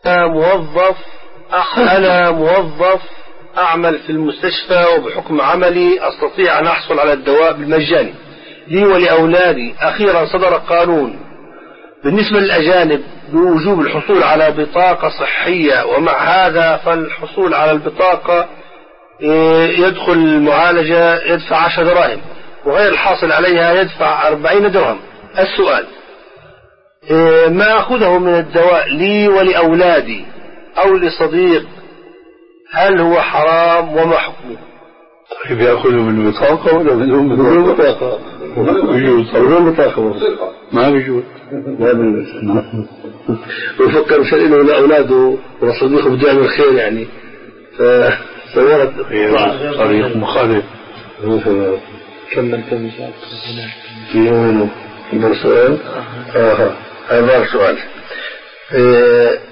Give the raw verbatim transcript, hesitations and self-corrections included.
موظف أنا موظف أعمل في المستشفى، وبحكم عملي أستطيع أن أحصل على الدواء بالمجاني لي ولأولادي. أخيرا صدر قانون بالنسبة للأجانب بوجوب الحصول على بطاقة صحية، ومع هذا فالحصول على البطاقة يدخل المعالجة يدفع عشر دراهم، وغير الحاصل عليها يدفع أربعين درهم. السؤال: ما أخذه من الدواء لي ولأولادي أو لصديق هل هو حرام وما حكمه؟ طيب يأخذه بالبطاقة ولا بدون بطاقة؟ بدون بطاقة ما بيجوز. ما بيجوز. ويفكر مشان إنه لأولاده وصديقه بده يعمل خير يعني، فصورت طريق مخالف. كمل كمل في يوم سؤال. آه هذا سؤال.